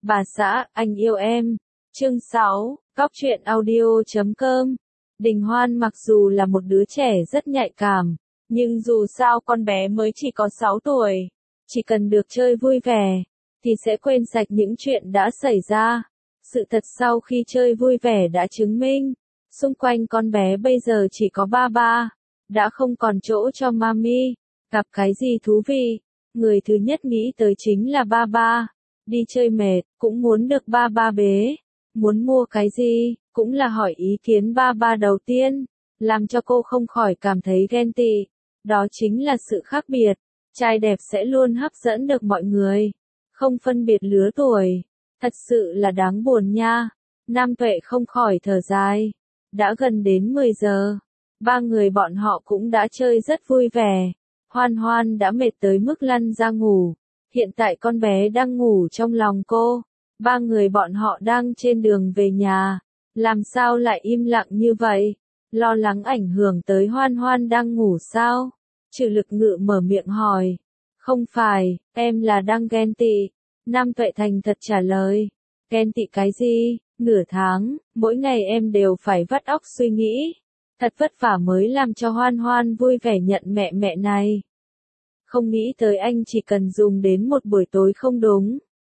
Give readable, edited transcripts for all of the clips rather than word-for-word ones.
Bà xã, anh yêu em. Chương 6, Cóc truyện audio.com. Đình Hoan mặc dù là một đứa trẻ rất nhạy cảm, nhưng dù sao con bé mới chỉ có 6 tuổi. Chỉ cần được chơi vui vẻ, thì sẽ quên sạch những chuyện đã xảy ra. Sự thật sau khi chơi vui vẻ đã chứng minh, xung quanh con bé bây giờ chỉ có ba, đã không còn chỗ cho mami. Gặp cái gì thú vị, người thứ nhất nghĩ tới chính là ba. Đi chơi mệt, cũng muốn được ba bế. Muốn mua cái gì, cũng là hỏi ý kiến ba đầu tiên, làm cho cô không khỏi cảm thấy ghen tị. Đó chính là sự khác biệt. Trai đẹp sẽ luôn hấp dẫn được mọi người, không phân biệt lứa tuổi. Thật sự là đáng buồn nha. Nam Tuệ không khỏi thở dài. Đã gần đến 10 giờ. Ba người bọn họ cũng đã chơi rất vui vẻ. Hoan Hoan đã mệt tới mức lăn ra ngủ. Hiện tại con bé đang ngủ trong lòng cô. Ba người bọn họ đang trên đường về nhà. Làm sao lại im lặng như vậy? Lo lắng ảnh hưởng tới Hoan Hoan đang ngủ sao? Trừ Lực Ngự mở miệng hỏi. Không phải, em là đang ghen tị. Nam Tuệ thành thật trả lời. Ghen tị cái gì? Nửa tháng, mỗi ngày em đều phải vắt óc suy nghĩ. Thật vất vả mới làm cho Hoan Hoan vui vẻ nhận mẹ này. Không nghĩ tới anh chỉ cần dùng đến một buổi tối không đúng.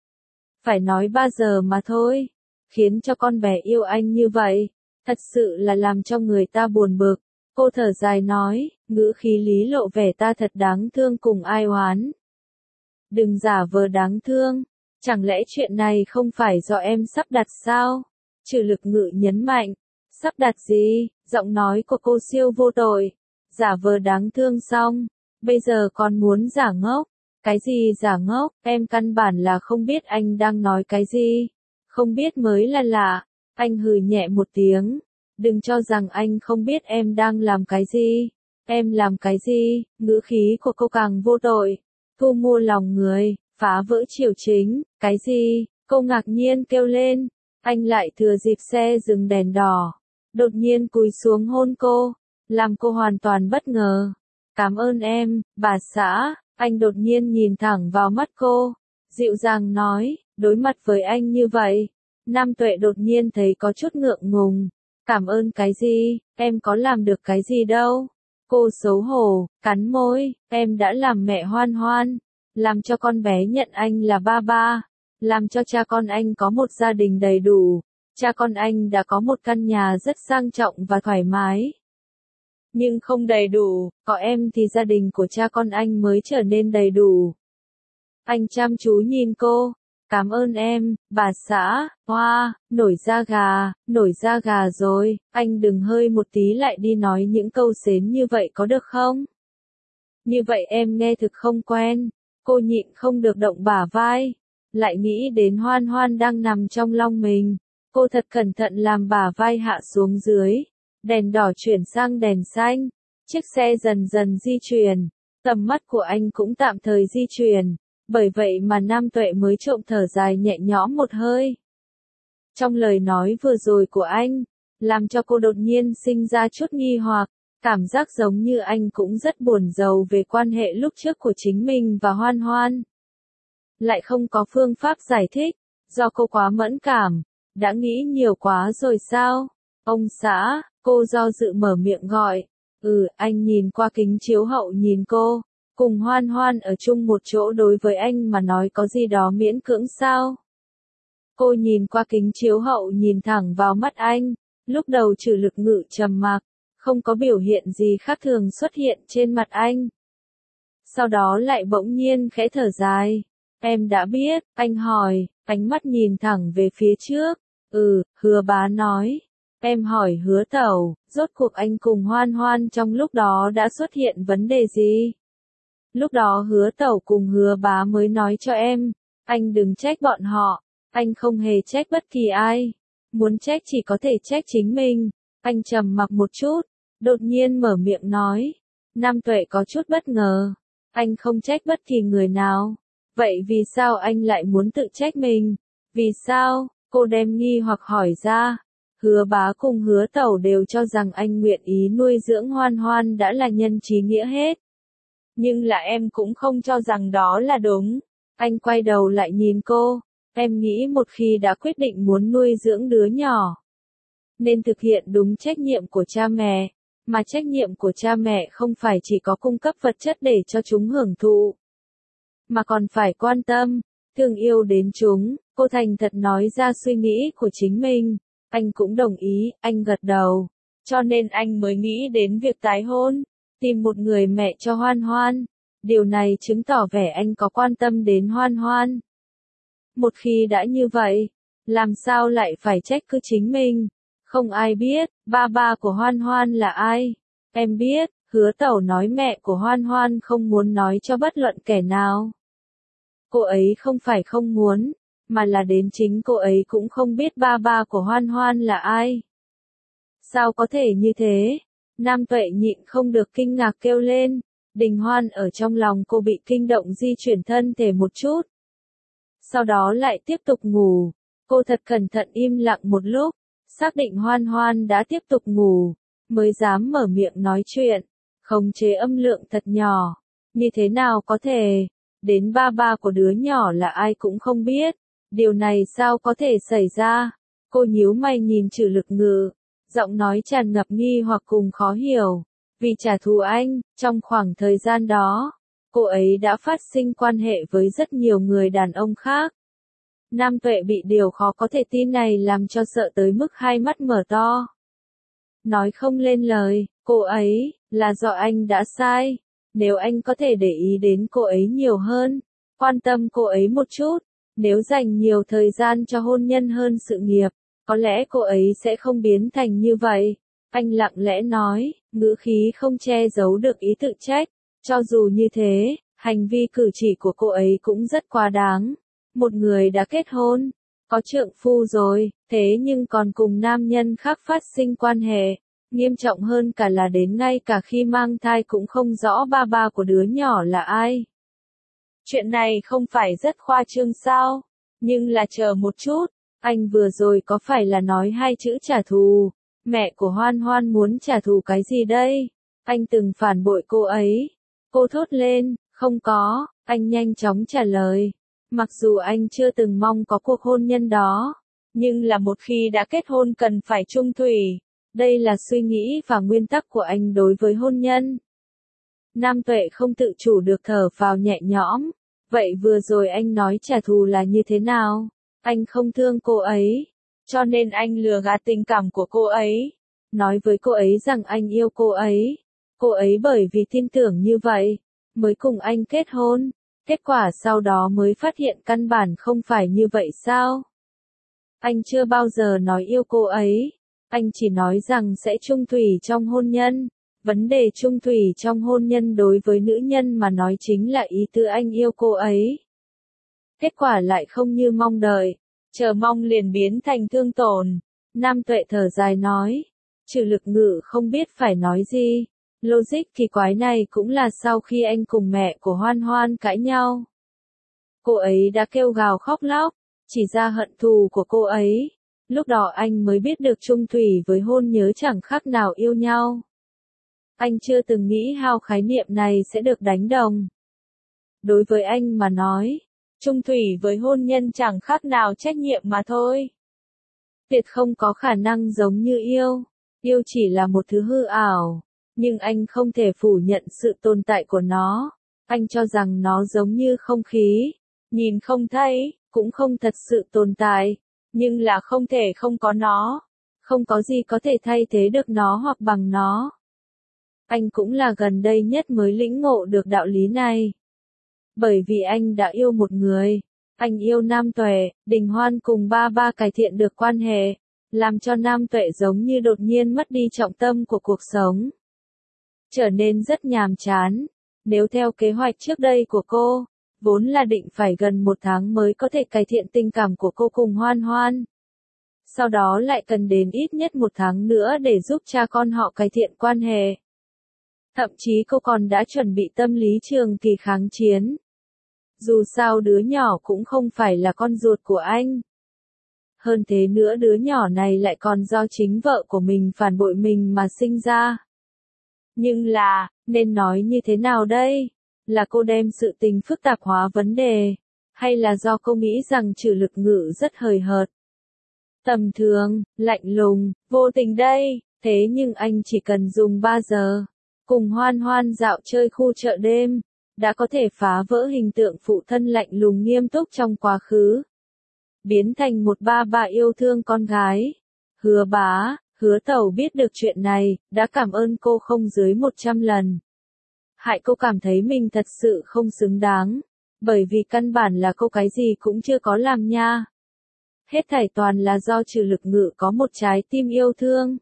Phải nói 3 giờ mà thôi. Khiến cho con bé yêu anh như vậy. Thật sự là làm cho người ta buồn bực. Cô thở dài nói, ngữ khí lý lộ vẻ ta thật đáng thương cùng ai oán. Đừng giả vờ đáng thương. Chẳng lẽ chuyện này không phải do em sắp đặt sao? Trừ Lực Ngự nhấn mạnh. Sắp đặt gì? Giọng nói của cô siêu vô tội. Giả vờ đáng thương xong. Bây giờ còn muốn giả ngốc. Cái gì giả ngốc? Em căn bản là không biết anh đang nói cái gì. Không biết mới là lạ. Anh hừ nhẹ một tiếng. Đừng cho rằng anh không biết em đang làm cái gì. Em làm cái gì? Ngữ khí của cô càng vô tội. Thu mua lòng người, phá vỡ triều chính. Cái gì? Cô ngạc nhiên kêu lên. Anh lại thừa dịp xe dừng đèn đỏ. Đột nhiên cúi xuống hôn cô. Làm cô hoàn toàn bất ngờ. Cảm ơn em, bà xã. Anh đột nhiên nhìn thẳng vào mắt cô. Dịu dàng nói, đối mặt với anh như vậy. Nam Tuệ đột nhiên thấy có chút ngượng ngùng. Cảm ơn cái gì, em có làm được cái gì đâu. Cô xấu hổ, cắn môi, em đã làm mẹ Hoan Hoan. Làm cho con bé nhận anh là ba. Làm cho cha con anh có một gia đình đầy đủ. Cha con anh đã có một căn nhà rất sang trọng và thoải mái. Nhưng không đầy đủ, có em thì gia đình của cha con anh mới trở nên đầy đủ. Anh chăm chú nhìn cô. Cảm ơn em, bà xã. Hoa, nổi da gà rồi. Anh đừng hơi một tí lại đi nói những câu xến như vậy có được không? Như vậy em nghe thực không quen. Cô nhịn không được động bả vai. Lại nghĩ đến Hoan Hoan đang nằm trong lòng mình. Cô thật cẩn thận làm bả vai hạ xuống dưới. Đèn đỏ chuyển sang đèn xanh. Chiếc xe dần dần di chuyển. Tầm mắt của anh cũng tạm thời di chuyển. Bởi vậy mà Nam Tuệ mới trộm thở dài nhẹ nhõm một hơi. Trong lời nói vừa rồi của anh, làm cho cô đột nhiên sinh ra chút nghi hoặc, cảm giác giống như anh cũng rất buồn rầu về quan hệ lúc trước của chính mình và Hoan Hoan. Lại không có phương pháp giải thích, do cô quá mẫn cảm, đã nghĩ nhiều quá rồi sao? Ông xã, cô do dự mở miệng gọi. Anh nhìn qua kính chiếu hậu nhìn cô. Cùng Hoan Hoan ở chung một chỗ đối với anh mà nói có gì đó miễn cưỡng sao? Cô nhìn qua kính chiếu hậu nhìn thẳng vào mắt anh. Lúc đầu Trừ Lực Ngự trầm mặc, không có biểu hiện gì khác thường xuất hiện trên mặt anh. Sau đó lại bỗng nhiên khẽ thở dài. Em đã biết, anh hỏi, ánh mắt nhìn thẳng về phía trước. Hứa bá nói. Em hỏi Hứa tẩu, rốt cuộc anh cùng Hoan Hoan trong lúc đó đã xuất hiện vấn đề gì? Lúc đó Hứa tẩu cùng Hứa bá mới nói cho em. Anh đừng trách bọn họ. Anh không hề trách bất kỳ ai. Muốn trách chỉ có thể trách chính mình. Anh trầm mặc một chút. Đột nhiên mở miệng nói. Nam Tuệ có chút bất ngờ. Anh không trách bất kỳ người nào. Vậy vì sao anh lại muốn tự trách mình? Vì sao? Cô đem nghi hoặc hỏi ra. Hứa bá cùng Hứa tẩu đều cho rằng anh nguyện ý nuôi dưỡng Hoan Hoan đã là nhân trí nghĩa hết. Nhưng là em cũng không cho rằng đó là đúng. Anh quay đầu lại nhìn cô. Em nghĩ một khi đã quyết định muốn nuôi dưỡng đứa nhỏ, nên thực hiện đúng trách nhiệm của cha mẹ, mà trách nhiệm của cha mẹ không phải chỉ có cung cấp vật chất để cho chúng hưởng thụ, mà còn phải quan tâm, thương yêu đến chúng. Cô thành thật nói ra suy nghĩ của chính mình. Anh cũng đồng ý, anh gật đầu. Cho nên anh mới nghĩ đến việc tái hôn, tìm một người mẹ cho Hoan Hoan. Điều này chứng tỏ vẻ anh có quan tâm đến Hoan Hoan. Một khi đã như vậy, làm sao lại phải trách cứ chính mình? Không ai biết, ba của Hoan Hoan là ai. Em biết, Hứa Tẩu nói mẹ của Hoan Hoan không muốn nói cho bất luận kẻ nào. Cô ấy không phải không muốn, mà là đến chính cô ấy cũng không biết ba của Hoan Hoan là ai. Sao có thể như thế? Nam Tuệ nhịn không được kinh ngạc kêu lên. Đình Hoan ở trong lòng cô bị kinh động di chuyển thân thể một chút. Sau đó lại tiếp tục ngủ. Cô thật cẩn thận im lặng một lúc, xác định Hoan Hoan đã tiếp tục ngủ, mới dám mở miệng nói chuyện, khống chế âm lượng thật nhỏ. Như thế nào có thể? Đến ba của đứa nhỏ là ai cũng không biết. Điều này sao có thể xảy ra? Cô nhíu mày nhìn Trử Lực Ngự, giọng nói tràn ngập nghi hoặc cùng khó hiểu. Vì trả thù anh, trong khoảng thời gian đó, cô ấy đã phát sinh quan hệ với rất nhiều người đàn ông khác. Nam Tuệ bị điều khó có thể tin này làm cho sợ tới mức hai mắt mở to. Nói không lên lời, cô ấy, là do anh đã sai. Nếu anh có thể để ý đến cô ấy nhiều hơn, quan tâm cô ấy một chút, nếu dành nhiều thời gian cho hôn nhân hơn sự nghiệp, có lẽ cô ấy sẽ không biến thành như vậy. Anh lặng lẽ nói, ngữ khí không che giấu được ý tự trách. Cho dù như thế, hành vi cử chỉ của cô ấy cũng rất quá đáng. Một người đã kết hôn, có trượng phu rồi, thế nhưng còn cùng nam nhân khác phát sinh quan hệ. Nghiêm trọng hơn cả là đến ngay cả khi mang thai cũng không rõ ba của đứa nhỏ là ai. Chuyện này không phải rất khoa trương sao? Nhưng là chờ một chút, anh vừa rồi có phải là nói hai chữ trả thù? Mẹ của Hoan Hoan muốn trả thù cái gì đây? Anh từng phản bội cô ấy. Cô thốt lên, không có, anh nhanh chóng trả lời. Mặc dù anh chưa từng mong có cuộc hôn nhân đó, nhưng là một khi đã kết hôn cần phải chung thủy. Đây là suy nghĩ và nguyên tắc của anh đối với hôn nhân. Nam Tuệ không tự chủ được thở phào nhẹ nhõm. Vậy vừa rồi anh nói trả thù là như thế nào? Anh không thương cô ấy, cho nên anh lừa gạt tình cảm của cô ấy. Nói với cô ấy rằng anh yêu cô ấy. Cô ấy bởi vì tin tưởng như vậy, mới cùng anh kết hôn. Kết quả sau đó mới phát hiện căn bản không phải như vậy sao? Anh chưa bao giờ nói yêu cô ấy. Anh chỉ nói rằng sẽ chung thủy trong hôn nhân. Vấn đề chung thủy trong hôn nhân đối với nữ nhân mà nói chính là ý tứ anh yêu cô ấy. Kết quả lại không như mong đợi. Chờ mong liền biến thành thương tổn. Nam Tuệ thở dài nói. Trừ Lực Ngự không biết phải nói gì. Logic kỳ quái này cũng là sau khi anh cùng mẹ của Hoan Hoan cãi nhau. Cô ấy đã kêu gào khóc lóc, chỉ ra hận thù của cô ấy. Lúc đó anh mới biết được chung thủy với hôn nhớ chẳng khác nào yêu nhau. Anh chưa từng nghĩ hao khái niệm này sẽ được đánh đồng. Đối với anh mà nói, chung thủy với hôn nhân chẳng khác nào trách nhiệm mà thôi. Tuyệt không có khả năng giống như yêu. Yêu chỉ là một thứ hư ảo. Nhưng anh không thể phủ nhận sự tồn tại của nó. Anh cho rằng nó giống như không khí. Nhìn không thấy, cũng không thật sự tồn tại. Nhưng là không thể không có nó. Không có gì có thể thay thế được nó hoặc bằng nó. Anh cũng là gần đây nhất mới lĩnh ngộ được đạo lý này. Bởi vì anh đã yêu một người. Anh yêu Nam Tuệ, Đình Hoan cùng ba cải thiện được quan hệ. Làm cho Nam Tuệ giống như đột nhiên mất đi trọng tâm của cuộc sống. Trở nên rất nhàm chán. Nếu theo kế hoạch trước đây của cô, vốn là định phải gần 1 tháng mới có thể cải thiện tình cảm của cô cùng Hoan Hoan. Sau đó lại cần đến ít nhất 1 tháng nữa để giúp cha con họ cải thiện quan hệ. Thậm chí cô còn đã chuẩn bị tâm lý trường kỳ kháng chiến. Dù sao đứa nhỏ cũng không phải là con ruột của anh. Hơn thế nữa đứa nhỏ này lại còn do chính vợ của mình phản bội mình mà sinh ra. Nhưng là, nên nói như thế nào đây? Là cô đem sự tình phức tạp hóa vấn đề, Hay là do cô nghĩ rằng Trừ Lực Ngự rất hời hợt, tầm thường, lạnh lùng, vô tình đây, thế nhưng anh chỉ cần dùng 3 giờ, cùng Hoan Hoan dạo chơi khu chợ đêm, đã có thể phá vỡ hình tượng phụ thân lạnh lùng nghiêm túc trong quá khứ, biến thành một ba bà yêu thương con gái. Hứa Bá, Hứa Tẩu biết được chuyện này, đã cảm ơn cô không dưới 100 lần. Hại cô cảm thấy mình thật sự không xứng đáng, bởi vì căn bản là cô cái gì cũng chưa có làm nha. Hết thảy toàn là do Trừ Lực Ngự có một trái tim yêu thương.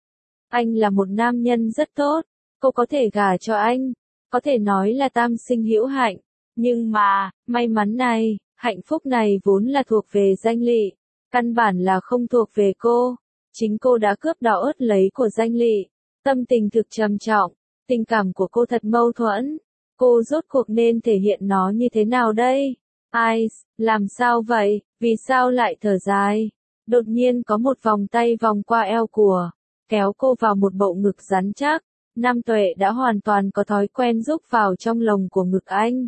Anh là một nam nhân rất tốt, cô có thể gả cho anh, có thể nói là tam sinh hữu hạnh, nhưng mà, may mắn này, hạnh phúc này vốn là thuộc về Danh Lị, căn bản là không thuộc về cô. Chính cô đã cướp đỏ ớt lấy của Danh Lị. Tâm tình thực trầm trọng, tình cảm của cô thật mâu thuẫn. Cô rốt cuộc nên thể hiện nó như thế nào đây? Ai, làm sao vậy? Vì sao lại thở dài? Đột nhiên có một vòng tay vòng qua eo của, kéo cô vào một bộ ngực rắn chắc. Nam Tuệ đã hoàn toàn có thói quen rúc vào trong lồng của ngực anh.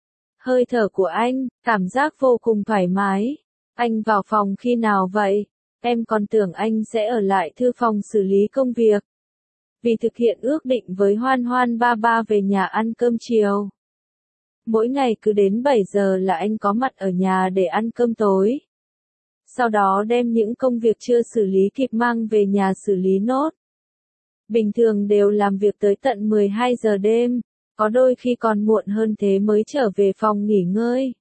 Hơi thở của anh, cảm giác vô cùng thoải mái. Anh vào phòng khi nào vậy? Em còn tưởng anh sẽ ở lại thư phòng xử lý công việc. Vì thực hiện ước định với Hoan Hoan ba ba về nhà ăn cơm chiều. Mỗi ngày cứ đến 7 giờ là anh có mặt ở nhà để ăn cơm tối. Sau đó đem những công việc chưa xử lý kịp mang về nhà xử lý nốt. Bình thường đều làm việc tới tận 12 giờ đêm, có đôi khi còn muộn hơn thế mới trở về phòng nghỉ ngơi.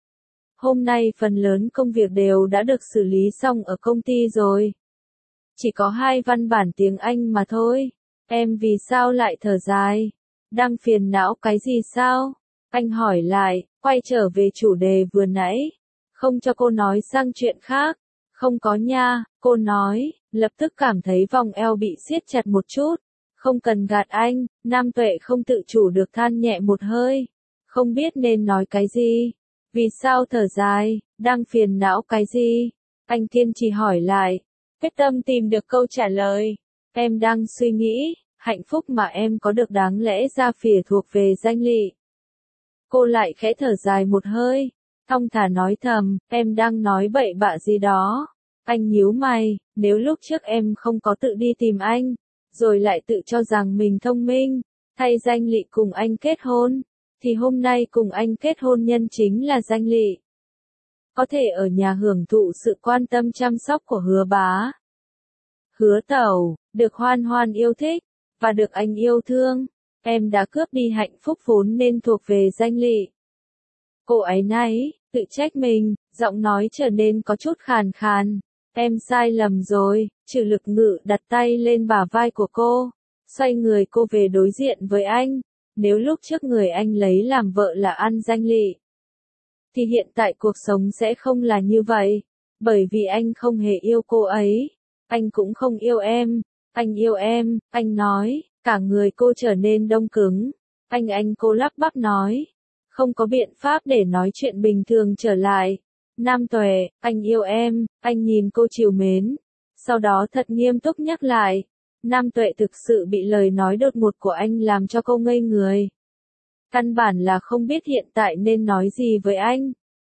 Hôm nay phần lớn công việc đều đã được xử lý xong ở công ty rồi. Chỉ có 2 văn bản tiếng Anh mà thôi. Em vì sao lại thở dài? Đang phiền não cái gì sao? Anh hỏi lại, quay trở về chủ đề vừa nãy. Không cho cô nói sang chuyện khác. Không có nha, cô nói, lập tức cảm thấy vòng eo bị siết chặt một chút. Không cần gạt anh, Nam Tuệ không tự chủ được than nhẹ một hơi. Không biết nên nói cái gì. Vì sao thở dài, đang phiền não cái gì? Anh kiên trì hỏi lại. Quyết tâm tìm được câu trả lời. Em đang suy nghĩ, hạnh phúc mà em có được đáng lẽ ra phìa thuộc về Danh Lị. Cô lại khẽ thở dài một hơi, thong thả nói thầm, em đang nói bậy bạ gì đó. Anh nhíu mày, nếu lúc trước em không có tự đi tìm anh, rồi lại tự cho rằng mình thông minh, thay Danh Lị cùng anh kết hôn, thì hôm nay cùng anh kết hôn nhân chính là Danh Lị. Có thể ở nhà hưởng thụ sự quan tâm chăm sóc của Hứa Bá. Hứa Tẩu, được Hoan Hoan yêu thích, và được anh yêu thương, em đã cướp đi hạnh phúc vốn nên thuộc về Danh Lị. Cô ấy náy, tự trách mình, giọng nói trở nên có chút khàn khàn. Em sai lầm rồi. Trừ Lực Ngự đặt tay lên bả vai của cô, xoay người cô về đối diện với anh. Nếu lúc trước người anh lấy làm vợ là An Danh Lị, thì hiện tại cuộc sống sẽ không là như vậy. Bởi vì anh không hề yêu cô ấy. Anh cũng không yêu em. Anh yêu em, anh nói. Cả người cô trở nên đông cứng. Anh cô lắp bắp nói. Không có biện pháp để nói chuyện bình thường trở lại. Nam Tuệ, anh yêu em. Anh nhìn cô trìu mến. Sau đó thật nghiêm túc nhắc lại. Nam Tuệ thực sự bị lời nói đột ngột của anh làm cho cô ngây người. Căn bản là không biết hiện tại nên nói gì với anh.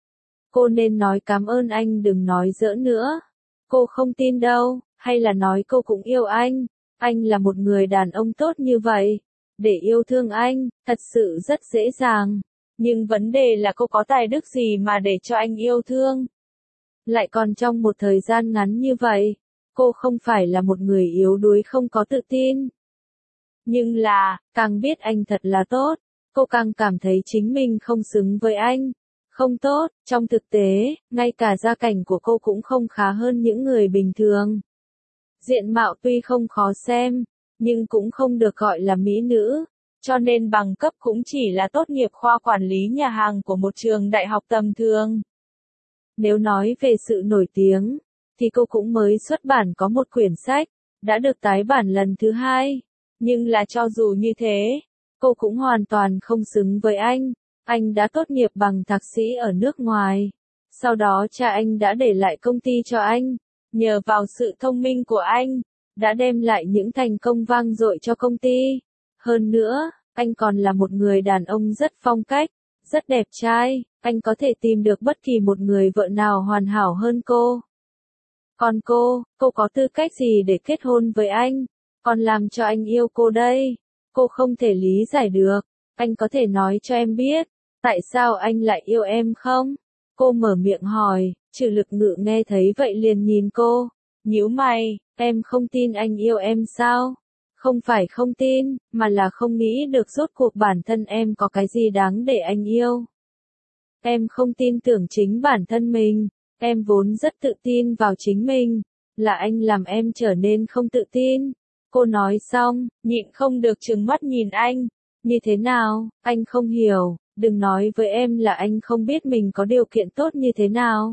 Cô nên nói cảm ơn anh, đừng nói giỡn nữa. Cô không tin đâu, hay là nói cô cũng yêu anh. Anh là một người đàn ông tốt như vậy. Để yêu thương anh, thật sự rất dễ dàng. Nhưng vấn đề là cô có tài đức gì mà để cho anh yêu thương. Lại còn trong một thời gian ngắn như vậy. Cô không phải là một người yếu đuối không có tự tin. Nhưng là, càng biết anh thật là tốt, cô càng cảm thấy chính mình không xứng với anh. Không tốt, trong thực tế, ngay cả gia cảnh của cô cũng không khá hơn những người bình thường. Diện mạo tuy không khó xem, nhưng cũng không được gọi là mỹ nữ, cho nên bằng cấp cũng chỉ là tốt nghiệp khoa quản lý nhà hàng của một trường đại học tầm thường. Nếu nói về sự nổi tiếng, thì cô cũng mới xuất bản có một quyển sách, đã được tái bản lần thứ 2. Nhưng là cho dù như thế, cô cũng hoàn toàn không xứng với anh. Anh đã tốt nghiệp bằng thạc sĩ ở nước ngoài. Sau đó cha anh đã để lại công ty cho anh. Nhờ vào sự thông minh của anh, đã đem lại những thành công vang dội cho công ty. Hơn nữa, anh còn là một người đàn ông rất phong cách, rất đẹp trai, anh có thể tìm được bất kỳ một người vợ nào hoàn hảo hơn cô. Còn cô có tư cách gì để kết hôn với anh? Còn làm cho anh yêu cô đây? Cô không thể lý giải được. Anh có thể nói cho em biết, tại sao anh lại yêu em không? Cô mở miệng hỏi, Trừ Lực Ngự nghe thấy vậy liền nhìn cô, nhíu mày, em không tin anh yêu em sao? Không phải không tin, mà là không nghĩ được rốt cuộc bản thân em có cái gì đáng để anh yêu. Em không tin tưởng chính bản thân mình, em vốn rất tự tin vào chính mình, là anh làm em trở nên không tự tin. Cô nói xong, nhịn không được trừng mắt nhìn anh, như thế nào, anh không hiểu, đừng nói với em là anh không biết mình có điều kiện tốt như thế nào.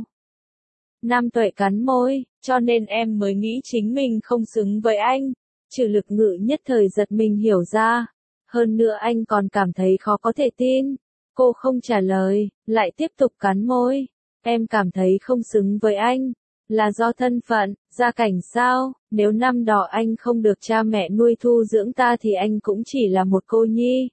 Nam Tuệ cắn môi, cho nên em mới nghĩ chính mình không xứng với anh. Trừ Lực Ngự nhất thời giật mình hiểu ra. Hơn nữa anh còn cảm thấy khó có thể tin. Cô không trả lời, lại tiếp tục cắn môi. Em cảm thấy không xứng với anh. Là do thân phận, gia cảnh sao? Nếu năm đó anh không được cha mẹ nuôi thu dưỡng ta thì anh cũng chỉ là một cô nhi.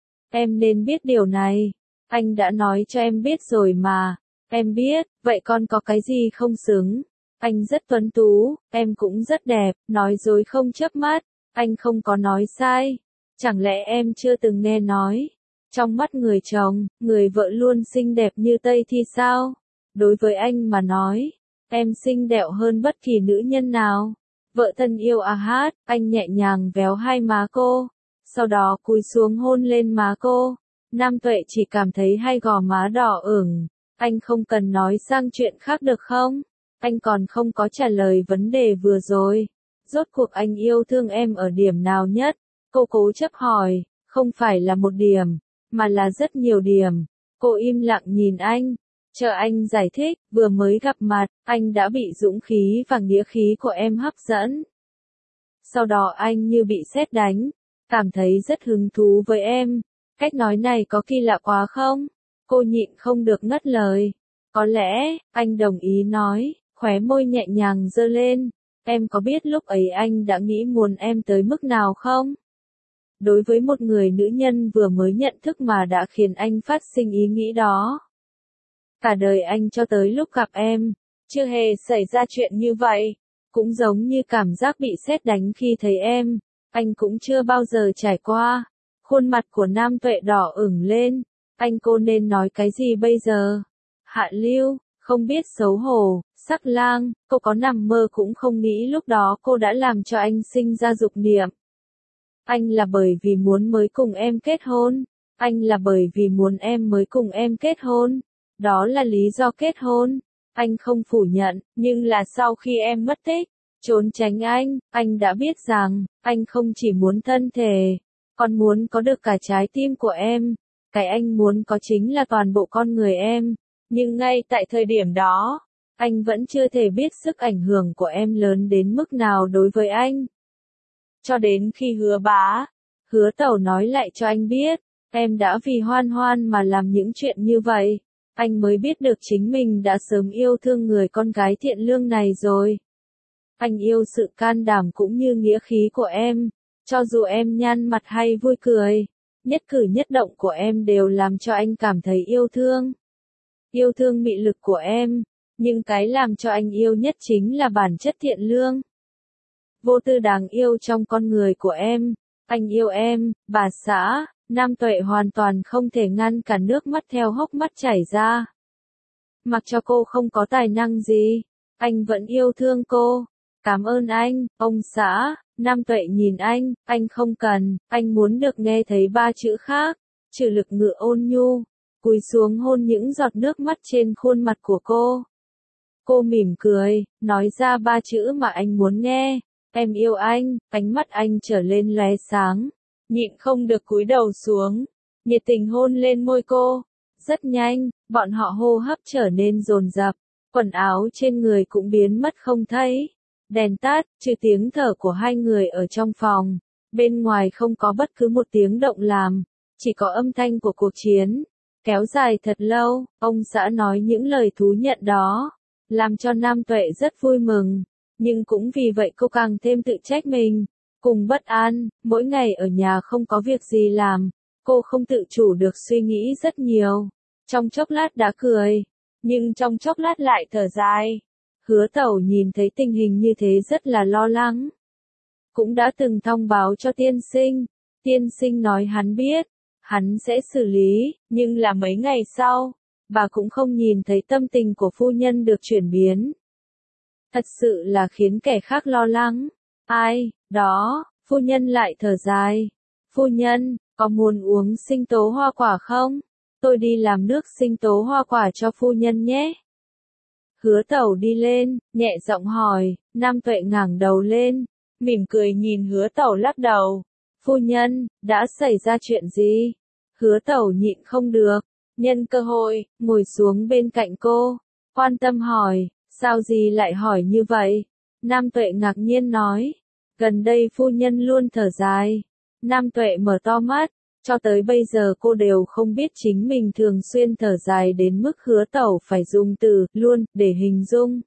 Em nên biết điều này. Anh đã nói cho em biết rồi mà. Em biết, vậy con có cái gì không xứng? Anh rất tuấn tú, em cũng rất đẹp, nói dối không chớp mắt, anh không có nói sai. Chẳng lẽ em chưa từng nghe nói, trong mắt người chồng, người vợ luôn xinh đẹp như Tây thì sao? Đối với anh mà nói, em xinh đẹp hơn bất kỳ nữ nhân nào. Vợ thân yêu à hát, anh nhẹ nhàng véo hai má cô, sau đó cúi xuống hôn lên má cô. Nam Tuệ chỉ cảm thấy hai gò má đỏ ửng. Anh không cần nói sang chuyện khác được không? Anh còn không có trả lời vấn đề vừa rồi. Rốt cuộc anh yêu thương em ở điểm nào nhất? Cô cố chấp hỏi, không phải là một điểm, mà là rất nhiều điểm. Cô im lặng nhìn anh, chờ anh giải thích, vừa mới gặp mặt, anh đã bị dũng khí và nghĩa khí của em hấp dẫn. Sau đó anh như bị sét đánh, cảm thấy rất hứng thú với em. Cách nói này có kỳ lạ quá không? Cô nhịn không được ngắt lời. Có lẽ, anh đồng ý nói, khóe môi nhẹ nhàng giơ lên. Em có biết lúc ấy anh đã nghĩ muốn em tới mức nào không? Đối với một người nữ nhân vừa mới nhận thức mà đã khiến anh phát sinh ý nghĩ đó. Cả đời anh cho tới lúc gặp em, chưa hề xảy ra chuyện như vậy. Cũng giống như cảm giác bị sét đánh khi thấy em, anh cũng chưa bao giờ trải qua. Khuôn mặt của Nam Tuệ đỏ ửng lên. Cô nên nói cái gì bây giờ? Hạ lưu, không biết xấu hổ, sắc lang, cô có nằm mơ cũng không nghĩ lúc đó cô đã làm cho anh sinh ra dục niệm. Anh là bởi vì muốn mới cùng em kết hôn. Anh là bởi vì muốn em mới cùng em kết hôn. Đó là lý do kết hôn. Anh không phủ nhận, nhưng là sau khi em mất tích, trốn tránh anh đã biết rằng, anh không chỉ muốn thân thể, còn muốn có được cả trái tim của em. Cái anh muốn có chính là toàn bộ con người em. Nhưng ngay tại thời điểm đó, anh vẫn chưa thể biết sức ảnh hưởng của em lớn đến mức nào đối với anh. Cho đến khi Hứa Tẩu nói lại cho anh biết, em đã vì Hoan Hoan mà làm những chuyện như vậy. Anh mới biết được chính mình đã sớm yêu thương người con gái thiện lương này rồi. Anh yêu sự can đảm cũng như nghĩa khí của em. Cho dù em nhăn mặt hay vui cười, nhất cử nhất động của em đều làm cho anh cảm thấy yêu thương. Yêu thương mị lực của em, nhưng cái làm cho anh yêu nhất chính là bản chất thiện lương. Vô tư đáng yêu trong con người của em. Anh yêu em, bà xã. Nam Tuệ hoàn toàn không thể ngăn cản nước mắt theo hốc mắt chảy ra. Mặc cho cô không có tài năng gì, anh vẫn yêu thương cô. Cảm ơn anh, ông xã. Nam Tuệ nhìn anh không cần, anh muốn được nghe thấy ba chữ khác. Trừ Lực Ngự ôn nhu, cúi xuống hôn những giọt nước mắt trên khuôn mặt của cô. Cô mỉm cười, nói ra ba chữ mà anh muốn nghe. Em yêu anh. Ánh mắt anh trở lên lóe sáng, nhịn không được cúi đầu xuống, nhiệt tình hôn lên môi cô. Rất nhanh, bọn họ hô hấp trở nên dồn dập, quần áo trên người cũng biến mất không thấy. Đèn tắt, trừ tiếng thở của hai người ở trong phòng. Bên ngoài không có bất cứ một tiếng động làm, chỉ có âm thanh của cuộc chiến. Kéo dài thật lâu, ông xã nói những lời thú nhận đó, làm cho Nam Tuệ rất vui mừng. Nhưng cũng vì vậy cô càng thêm tự trách mình, cùng bất an, mỗi ngày ở nhà không có việc gì làm, Cô không tự chủ được suy nghĩ rất nhiều. Trong chốc lát đã cười, nhưng trong chốc lát lại thở dài. Hứa Tẩu nhìn thấy tình hình như thế rất là lo lắng. Cũng đã từng thông báo cho tiên sinh. Tiên sinh nói hắn biết, hắn sẽ xử lý, nhưng là mấy ngày sau, bà cũng không nhìn thấy tâm tình của phu nhân được chuyển biến. Thật sự là khiến kẻ khác lo lắng. Ai, đó, phu nhân lại thở dài. Phu nhân, có muốn uống sinh tố hoa quả không? Tôi đi làm nước sinh tố hoa quả cho phu nhân nhé. Hứa Tẩu đi lên, nhẹ giọng hỏi, Nam Tuệ ngẩng đầu lên, mỉm cười nhìn Hứa Tẩu lắc đầu. Phu nhân, đã xảy ra chuyện gì? Hứa Tẩu nhịn không được, nhân cơ hội, ngồi xuống bên cạnh cô, quan tâm hỏi, sao gì lại hỏi như vậy? Nam Tuệ ngạc nhiên nói, gần đây phu nhân luôn thở dài. Nam Tuệ mở to mắt, cho tới bây giờ cô đều không biết chính mình thường xuyên thở dài đến mức Hứa Tẩu phải dùng từ luôn để hình dung.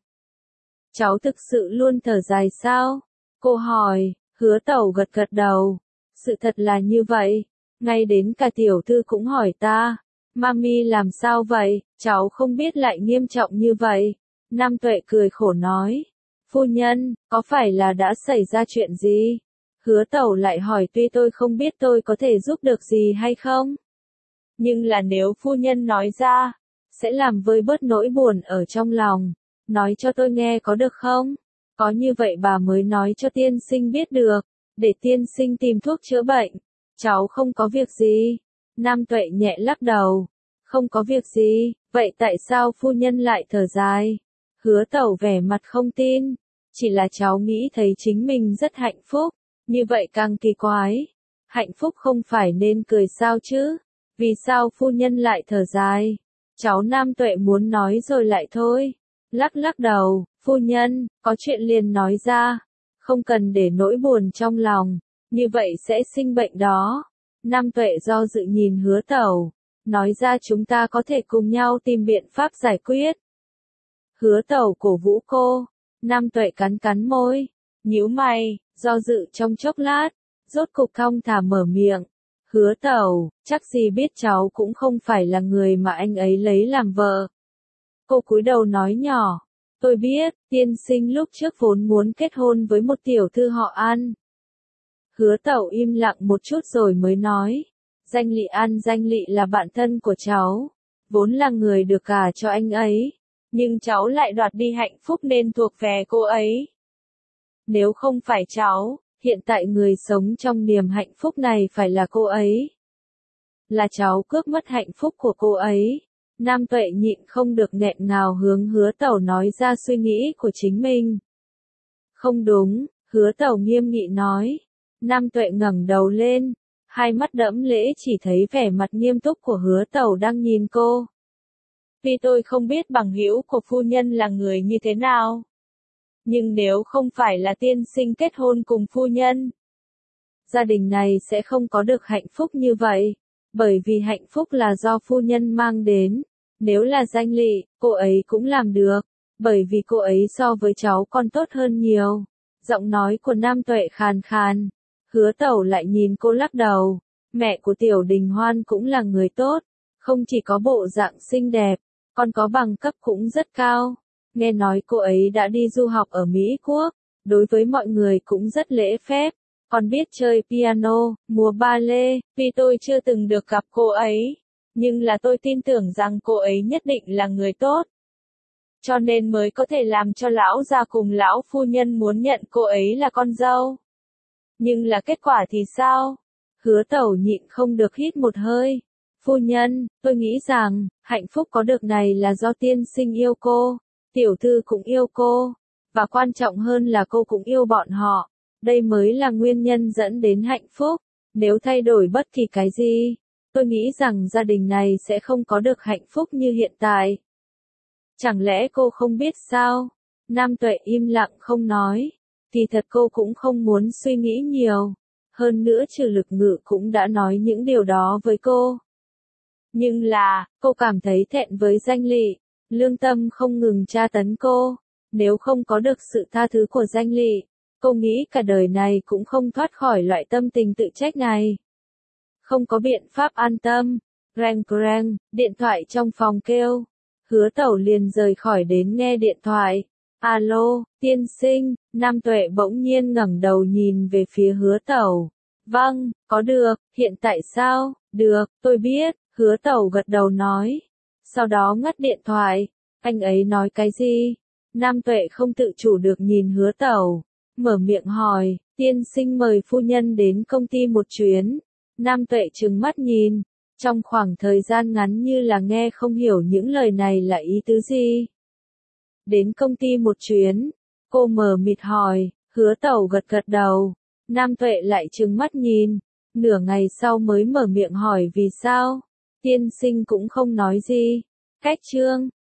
Cháu thực sự luôn thở dài sao? Cô hỏi. Hứa Tẩu gật gật đầu. Sự thật là như vậy. Ngay đến cả tiểu thư cũng hỏi ta. Mami làm sao vậy? Cháu không biết lại nghiêm trọng như vậy. Nam Tuệ cười khổ nói. Phu nhân, có phải là đã xảy ra chuyện gì? Hứa Tẩu lại hỏi tuy tôi không biết tôi có thể giúp được gì hay không. Nhưng là nếu phu nhân nói ra, sẽ làm vơi bớt nỗi buồn ở trong lòng. Nói cho tôi nghe có được không? Có như vậy bà mới nói cho tiên sinh biết được, để tiên sinh tìm thuốc chữa bệnh. Cháu không có việc gì. Nam Tuệ nhẹ lắc đầu. Không có việc gì, vậy tại sao phu nhân lại thở dài? Hứa Tẩu vẻ mặt không tin. Chỉ là cháu nghĩ thấy chính mình rất hạnh phúc. Như vậy càng kỳ quái. Hạnh phúc không phải nên cười sao chứ? Vì sao phu nhân lại thở dài? Cháu Nam Tuệ muốn nói rồi lại thôi. Lắc lắc đầu, phu nhân, có chuyện liền nói ra. Không cần để nỗi buồn trong lòng. Như vậy sẽ sinh bệnh đó. Nam Tuệ do dự nhìn Hứa Tẩu. Nói ra chúng ta có thể cùng nhau tìm biện pháp giải quyết. Hứa Tẩu cổ vũ cô. Nam Tuệ cắn cắn môi. Nhíu mày, do dự trong chốc lát. Rốt cục thong thả mở miệng. Hứa Tẩu, chắc gì biết cháu cũng không phải là người mà anh ấy lấy làm vợ. Cô cúi đầu nói nhỏ. Tôi biết, tiên sinh lúc trước vốn muốn kết hôn với một tiểu thư họ An. Hứa Tẩu im lặng một chút rồi mới nói. Danh Lị An Danh Lị là bạn thân của cháu. Vốn là người được gả cho anh ấy. Nhưng cháu lại đoạt đi hạnh phúc nên thuộc về cô ấy. Nếu không phải cháu, hiện tại người sống trong niềm hạnh phúc này phải là cô ấy. Là cháu cướp mất hạnh phúc của cô ấy. Nam Tuệ nhịn không được nghẹn ngào hướng Hứa Tẩu nói ra suy nghĩ của chính mình. Không đúng, Hứa Tẩu nghiêm nghị nói. Nam Tuệ ngẩng đầu lên, hai mắt đẫm lễ chỉ thấy vẻ mặt nghiêm túc của Hứa Tẩu đang nhìn cô. Tuy tôi không biết bằng hữu của phu nhân là người như thế nào. Nhưng nếu không phải là tiên sinh kết hôn cùng phu nhân, gia đình này sẽ không có được hạnh phúc như vậy. Bởi vì hạnh phúc là do phu nhân mang đến. Nếu là Danh Lị, cô ấy cũng làm được. Bởi vì cô ấy so với cháu còn tốt hơn nhiều. Giọng nói của Nam Tuệ khàn khàn. Hứa Tẩu lại nhìn cô lắc đầu. Mẹ của Tiểu Đình Hoan cũng là người tốt. Không chỉ có bộ dạng xinh đẹp, còn có bằng cấp cũng rất cao. Nghe nói cô ấy đã đi du học ở Mỹ Quốc. Đối với mọi người cũng rất lễ phép. Còn biết chơi piano, múa ballet. Tuy tôi chưa từng được gặp cô ấy, nhưng là tôi tin tưởng rằng cô ấy nhất định là người tốt. Cho nên mới có thể làm cho lão gia cùng lão phu nhân muốn nhận cô ấy là con dâu. Nhưng là kết quả thì sao? Hứa Tẩu nhịn không được hít một hơi. Phu nhân, tôi nghĩ rằng, hạnh phúc có được này là do tiên sinh yêu cô, tiểu thư cũng yêu cô, và quan trọng hơn là cô cũng yêu bọn họ. Đây mới là nguyên nhân dẫn đến hạnh phúc. Nếu thay đổi bất kỳ cái gì, tôi nghĩ rằng gia đình này sẽ không có được hạnh phúc như hiện tại. Chẳng lẽ cô không biết sao? Nam Tuệ im lặng không nói. Kỳ thật cô cũng không muốn suy nghĩ nhiều. Hơn nữa Trừ Lực Ngự cũng đã nói những điều đó với cô. Nhưng là, cô cảm thấy thẹn với Danh Lị. Lương tâm không ngừng tra tấn cô. Nếu không có được sự tha thứ của Danh Lị, cô nghĩ cả đời này cũng không thoát khỏi loại tâm tình tự trách này. Không có biện pháp an tâm. Reng reng, điện thoại trong phòng kêu. Hứa Tẩu liền rời khỏi đến nghe điện thoại. Alo, tiên sinh, Nam Tuệ bỗng nhiên ngẩng đầu nhìn về phía Hứa Tẩu. Vâng, có được, hiện tại sao? Được, tôi biết, Hứa Tẩu gật đầu nói. Sau đó ngắt điện thoại. Anh ấy nói cái gì? Nam Tuệ không tự chủ được nhìn Hứa Tẩu. Mở miệng hỏi, tiên sinh mời phu nhân đến công ty một chuyến. Nam Tuệ trừng mắt nhìn. Trong khoảng thời gian ngắn như là nghe không hiểu những lời này là ý tứ gì. Đến công ty một chuyến. Cô mờ mịt hỏi, Hứa Tẩu gật gật đầu. Nam Tuệ lại trừng mắt nhìn. Nửa ngày sau mới mở miệng hỏi vì sao. Tiên sinh cũng không nói gì. Cách chương.